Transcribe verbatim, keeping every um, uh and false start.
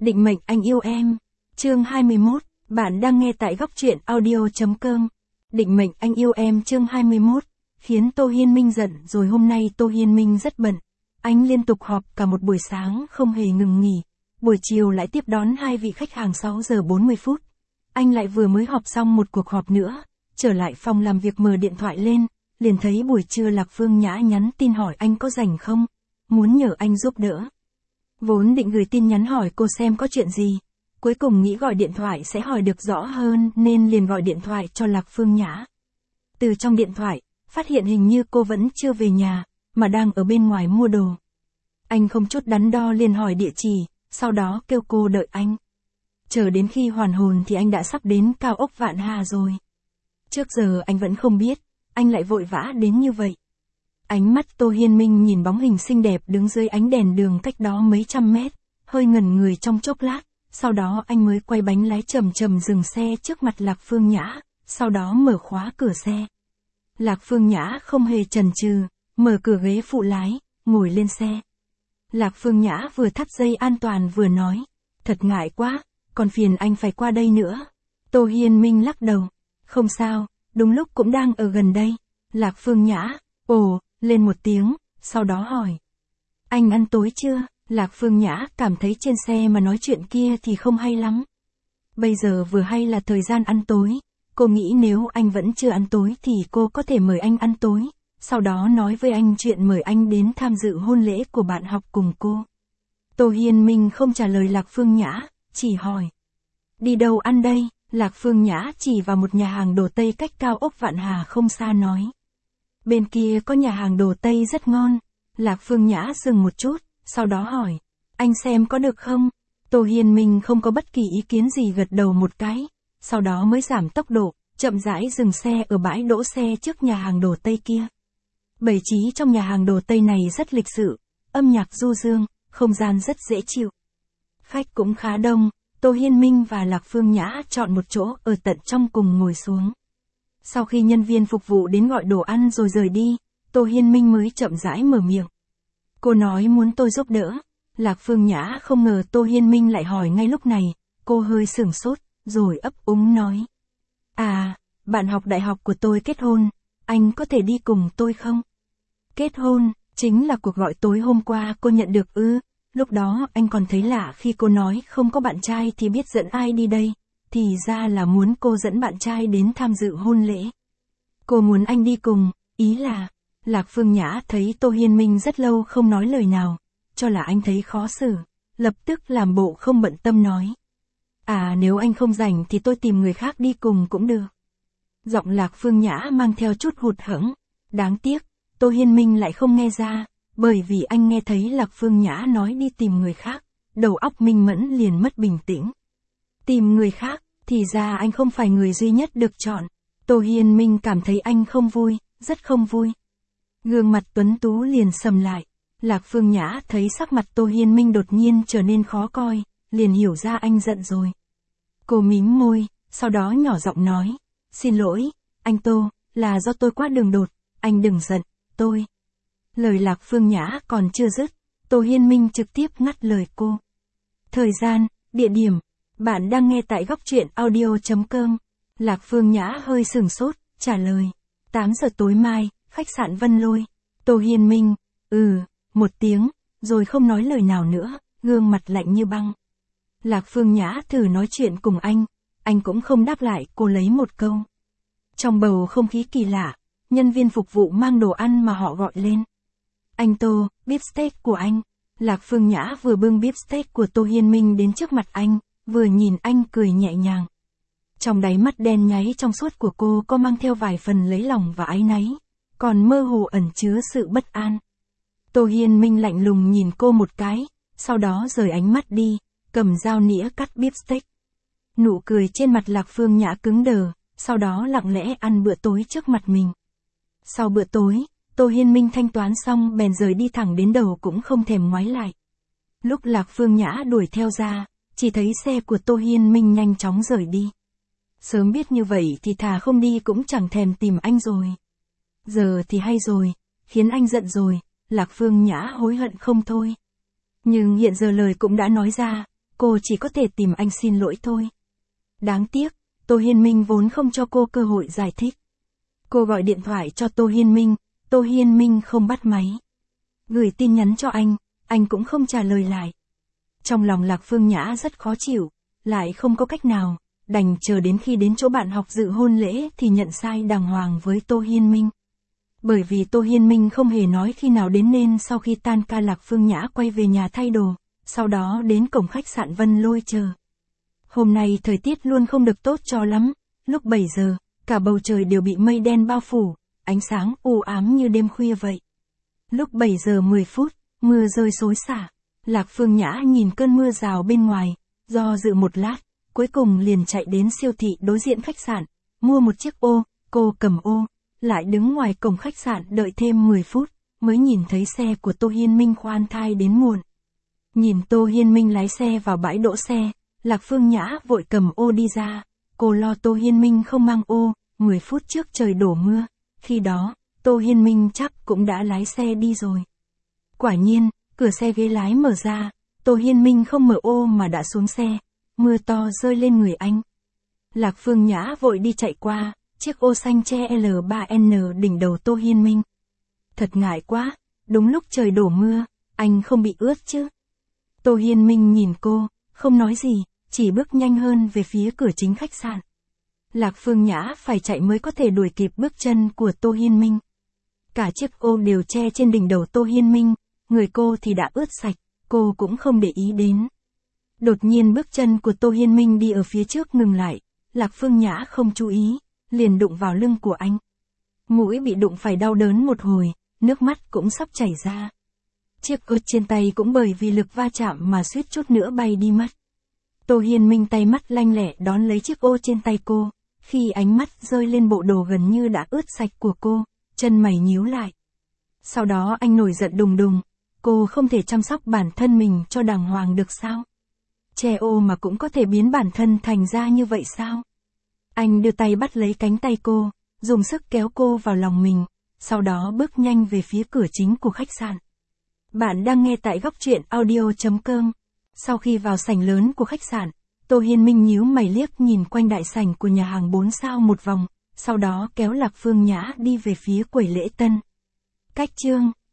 Định mệnh anh yêu em. Chương hai mươi mốt, bạn đang nghe tại góc truyện audio chấm com. Định mệnh anh yêu em chương hai mươi mốt, khiến Tô Hiên Minh giận rồi. Hôm nay Tô Hiên Minh rất bận. Anh liên tục họp cả một buổi sáng không hề ngừng nghỉ. Buổi chiều lại tiếp đón hai vị khách hàng sáu giờ bốn mươi phút. Anh lại vừa mới họp xong một cuộc họp nữa. Trở lại phòng làm việc mở điện thoại lên, liền thấy buổi trưa Lạc Phương Nhã nhắn tin hỏi anh có rảnh không, muốn nhờ anh giúp đỡ. Vốn định gửi tin nhắn hỏi cô xem có chuyện gì, cuối cùng nghĩ gọi điện thoại sẽ hỏi được rõ hơn nên liền gọi điện thoại cho Lạc Phương Nhã. Từ trong điện thoại, phát hiện hình như cô vẫn chưa về nhà, mà đang ở bên ngoài mua đồ. Anh không chút đắn đo liền hỏi địa chỉ, sau đó kêu cô đợi anh. Chờ đến khi hoàn hồn thì anh đã sắp đến cao ốc Vạn Hà rồi. Trước giờ anh vẫn không biết, anh lại vội vã đến như vậy. Ánh mắt Tô Hiên Minh nhìn bóng hình xinh đẹp đứng dưới ánh đèn đường cách đó mấy trăm mét, hơi ngẩn người trong chốc lát, sau đó anh mới quay bánh lái chậm chậm dừng xe trước mặt Lạc Phương Nhã, sau đó mở khóa cửa xe. Lạc Phương Nhã không hề chần chừ, mở cửa ghế phụ lái, ngồi lên xe. Lạc Phương Nhã vừa thắt dây an toàn vừa nói, thật ngại quá, còn phiền anh phải qua đây nữa. Tô Hiên Minh lắc đầu, không sao, đúng lúc cũng đang ở gần đây. Lạc Phương Nhã, ồ, lên một tiếng, sau đó hỏi. Anh ăn tối chưa? Lạc Phương Nhã cảm thấy trên xe mà nói chuyện kia thì không hay lắm. Bây giờ vừa hay là thời gian ăn tối, cô nghĩ nếu anh vẫn chưa ăn tối thì cô có thể mời anh ăn tối, sau đó nói với anh chuyện mời anh đến tham dự hôn lễ của bạn học cùng cô. Tô Hiên Minh không trả lời Lạc Phương Nhã, chỉ hỏi. Đi đâu ăn đây? Lạc Phương Nhã chỉ vào một nhà hàng đồ Tây cách cao ốc Vạn Hà không xa nói. Bên kia có nhà hàng đồ Tây rất ngon. Lạc Phương Nhã dừng một chút, sau đó hỏi. Anh xem có được không? Tô Hiên Minh không có bất kỳ ý kiến gì gật đầu một cái, sau đó mới giảm tốc độ, chậm rãi dừng xe ở bãi đỗ xe trước nhà hàng đồ Tây kia. Bày trí trong nhà hàng đồ Tây này rất lịch sự, âm nhạc du dương, không gian rất dễ chịu. Khách cũng khá đông. Tô Hiên Minh và Lạc Phương Nhã chọn một chỗ ở tận trong cùng ngồi xuống. Sau khi nhân viên phục vụ đến gọi đồ ăn rồi rời đi, Tô Hiên Minh mới chậm rãi mở miệng. Cô nói muốn tôi giúp đỡ. Lạc Phương Nhã không ngờ Tô Hiên Minh lại hỏi ngay lúc này, cô hơi sửng sốt, rồi ấp úng nói. À, bạn học đại học của tôi kết hôn, anh có thể đi cùng tôi không? Kết hôn, chính là cuộc gọi tối hôm qua cô nhận được ư? Lúc đó anh còn thấy lạ khi cô nói không có bạn trai thì biết dẫn ai đi đây, thì ra là muốn cô dẫn bạn trai đến tham dự hôn lễ. Cô muốn anh đi cùng, ý là, Lạc Phương Nhã thấy Tô Hiên Minh rất lâu không nói lời nào, cho là anh thấy khó xử, lập tức làm bộ không bận tâm nói. À nếu anh không rảnh thì tôi tìm người khác đi cùng cũng được. Giọng Lạc Phương Nhã mang theo chút hụt hẫng, đáng tiếc, Tô Hiên Minh lại không nghe ra. Bởi vì anh nghe thấy Lạc Phương Nhã nói đi tìm người khác, đầu óc minh mẫn liền mất bình tĩnh. Tìm người khác, thì ra anh không phải người duy nhất được chọn. Tô Hiên Minh cảm thấy anh không vui, rất không vui. Gương mặt tuấn tú liền sầm lại. Lạc Phương Nhã thấy sắc mặt Tô Hiên Minh đột nhiên trở nên khó coi, liền hiểu ra anh giận rồi. Cô mím môi, sau đó nhỏ giọng nói, xin lỗi, anh Tô, là do tôi quá đường đột, anh đừng giận, tôi... Lời Lạc Phương Nhã còn chưa dứt, Tô Hiên Minh trực tiếp ngắt lời cô. Thời gian, địa điểm, bạn đang nghe tại góc truyện audio chấm com. Lạc Phương Nhã hơi sừng sốt, trả lời. tám giờ tối mai, khách sạn Vân Lôi. Tô Hiên Minh, ừ, một tiếng, rồi không nói lời nào nữa, gương mặt lạnh như băng. Lạc Phương Nhã thử nói chuyện cùng anh, anh cũng không đáp lại, cô lấy một câu. Trong bầu không khí kỳ lạ, nhân viên phục vụ mang đồ ăn mà họ gọi lên. Anh Tô, beef steak của anh. Lạc Phương Nhã vừa bưng beef steak của Tô Hiên Minh đến trước mặt anh, vừa nhìn anh cười nhẹ nhàng. Trong đáy mắt đen nháy trong suốt của cô có mang theo vài phần lấy lòng và áy náy, còn mơ hồ ẩn chứa sự bất an. Tô Hiên Minh lạnh lùng nhìn cô một cái, sau đó rời ánh mắt đi, cầm dao nĩa cắt beef steak. Nụ cười trên mặt Lạc Phương Nhã cứng đờ, sau đó lặng lẽ ăn bữa tối trước mặt mình. Sau bữa tối, Tô Hiên Minh thanh toán xong bèn rời đi thẳng đến đầu cũng không thèm ngoái lại. Lúc Lạc Phương Nhã đuổi theo ra, chỉ thấy xe của Tô Hiên Minh nhanh chóng rời đi. Sớm biết như vậy thì thà không đi cũng chẳng thèm tìm anh rồi. Giờ thì hay rồi, khiến anh giận rồi, Lạc Phương Nhã hối hận không thôi. Nhưng hiện giờ lời cũng đã nói ra, cô chỉ có thể tìm anh xin lỗi thôi. Đáng tiếc, Tô Hiên Minh vốn không cho cô cơ hội giải thích. Cô gọi điện thoại cho Tô Hiên Minh, Tô Hiên Minh không bắt máy. Gửi tin nhắn cho anh, anh cũng không trả lời lại. Trong lòng Lạc Phương Nhã rất khó chịu, lại không có cách nào, đành chờ đến khi đến chỗ bạn học dự hôn lễ thì nhận sai đàng hoàng với Tô Hiên Minh. Bởi vì Tô Hiên Minh không hề nói khi nào đến nên sau khi tan ca Lạc Phương Nhã quay về nhà thay đồ, sau đó đến cổng khách sạn Vân Lôi chờ. Hôm nay thời tiết luôn không được tốt cho lắm, lúc bảy giờ, cả bầu trời đều bị mây đen bao phủ, ánh sáng u ám như đêm khuya vậy. Lúc bảy giờ mười phút, mưa rơi xối xả. Lạc Phương Nhã nhìn cơn mưa rào bên ngoài, do dự một lát, cuối cùng liền chạy đến siêu thị đối diện khách sạn, mua một chiếc ô, cô cầm ô, lại đứng ngoài cổng khách sạn đợi thêm mười phút, mới nhìn thấy xe của Tô Hiên Minh khoan thai đến muộn. Nhìn Tô Hiên Minh lái xe vào bãi đỗ xe, Lạc Phương Nhã vội cầm ô đi ra, cô lo Tô Hiên Minh không mang ô, mười phút trước trời đổ mưa, khi đó, Tô Hiên Minh chắc cũng đã lái xe đi rồi. Quả nhiên, cửa xe ghế lái mở ra, Tô Hiên Minh không mở ô mà đã xuống xe, mưa to rơi lên người anh. Lạc Phương Nhã vội đi chạy qua, chiếc ô xanh che L ba N đỉnh đầu Tô Hiên Minh. Thật ngại quá, đúng lúc trời đổ mưa, anh không bị ướt chứ. Tô Hiên Minh nhìn cô, không nói gì, chỉ bước nhanh hơn về phía cửa chính khách sạn. Lạc Phương Nhã phải chạy mới có thể đuổi kịp bước chân của Tô Hiên Minh. Cả chiếc ô đều che trên đỉnh đầu Tô Hiên Minh, người cô thì đã ướt sạch, cô cũng không để ý đến. Đột nhiên bước chân của Tô Hiên Minh đi ở phía trước ngừng lại, Lạc Phương Nhã không chú ý, liền đụng vào lưng của anh. Mũi bị đụng phải đau đớn một hồi, nước mắt cũng sắp chảy ra. Chiếc ô trên tay cũng bởi vì lực va chạm mà suýt chút nữa bay đi mất. Tô Hiên Minh tay mắt lanh lẹ đón lấy chiếc ô trên tay cô, khi ánh mắt rơi lên bộ đồ gần như đã ướt sạch của cô, chân mày nhíu lại. Sau đó anh nổi giận đùng đùng, cô không thể chăm sóc bản thân mình cho đàng hoàng được sao? Che ô mà cũng có thể biến bản thân thành ra như vậy sao? Anh đưa tay bắt lấy cánh tay cô, dùng sức kéo cô vào lòng mình, sau đó bước nhanh về phía cửa chính của khách sạn. Bạn đang nghe tại góc truyện audio chấm com. Sau khi vào sảnh lớn của khách sạn, Tô Hiên Minh nhíu mày liếc nhìn quanh đại sảnh của nhà hàng bốn sao một vòng, sau đó kéo Lạc Phương Nhã đi về phía quầy lễ tân. Cách chương